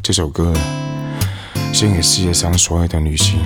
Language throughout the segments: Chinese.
这首歌献给世界上所有的女性，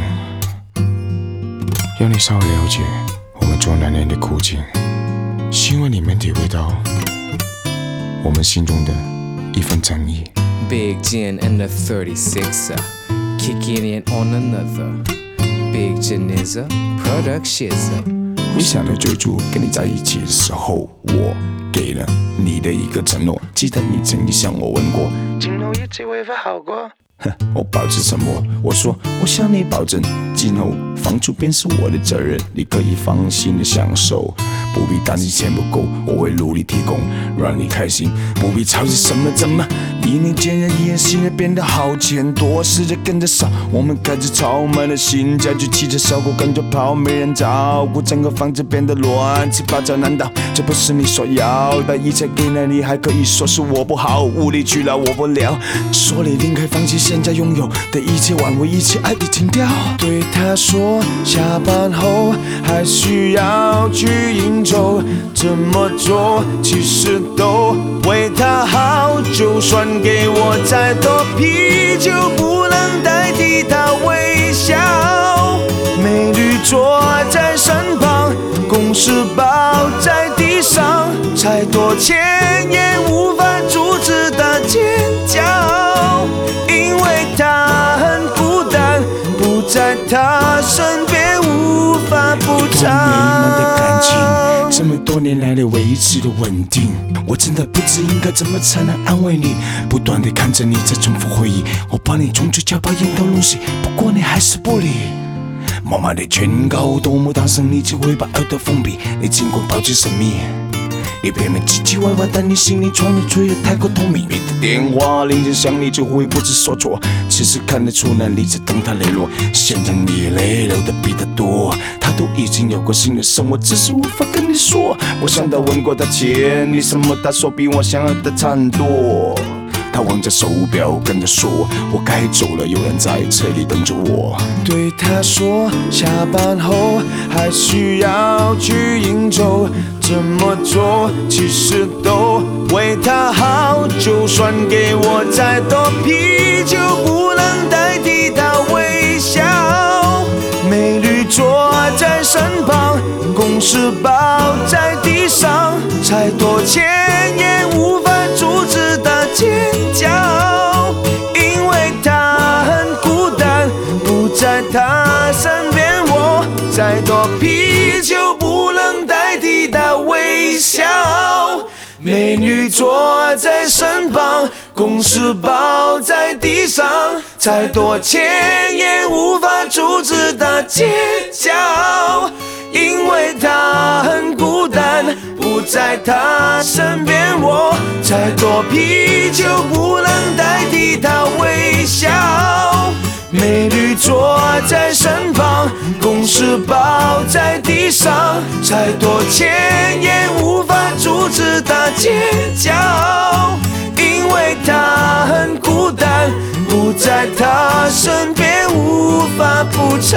让你稍微了解我们做男人的苦境，希望你们体会到我们心中的一份诚意。 Big Jin and the 36er kicking it on another. Big Jin is a product shizer. 回想到最初跟你在一起的时候，我给了你的一个承诺，记得你曾经向我问过，今后一切会否好过？我保持沉默，我说我向你保证，今后房租便是我的责任，你可以放心的享受，不必担心钱不够，我会努力提供，让你开心，不必操心什么怎么。一年间人一言新人变得好钱多，时间跟着少，我们开始吵买了新家具，汽车烧锅跟着跑，没人照顾，整个房子变得乱七八糟，难道这不是你所要的？一切给了你，还可以说是我不好，无理取闹我不了，说你离开放弃现在拥有的一切，挽回一切爱的情调。对他说，下班后还需要去应酬，这么做其实都为他好，就算给我再多啤酒，不能代替他微笑。美女坐在身旁，公事包在地上，再多钱也无法阻止她尖叫，因为她很孤单，不在她身边无法补偿。的感情，这么多年来的维持的稳定，我真的不知应该怎么才能安慰你，不断地看着你在重复回忆，我把你从嘴角把烟头弄碎，不过你还是不理。妈妈的劝告多么大声，你只会把耳朵封闭，你尽管保持神秘，你别人唧唧歪歪，但你心里装的却也太过透明。你的电话铃声响，你就会不知所措，其实看得出来你在等他联络，现在你泪流的比他多，他都已经有过新的生活，只是无法跟你说。我向他问过他钱，你什么他说比我想要的差很多。他望着手表，跟着说：“我该走了，有人在车里等着我。”对他说：“下班后还需要去应酬，这么做其实都为他好，就算给我再多啤酒，不能代替他微笑。”美女坐在身旁，公事包在地上，再多钱也无法阻止她尖叫，因为她很孤单，不在她身边，我再多啤酒不能代替她微笑。美女坐在身旁，公事包在地上，再多钱也无法阻止她尖叫，因为她很孤单，不在她身边，我再多啤酒不能代替她微笑。美女坐在身旁，公事包在地上，再多钱也无法阻止她尖叫，因为她很孤单，不在她身边无法补偿。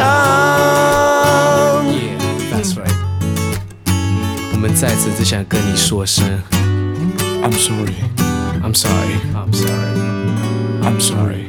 Yeah, that's right. 我们在此只想跟你说声 I'm sorry, I'm sorry, I'm sorry, I'm sorry.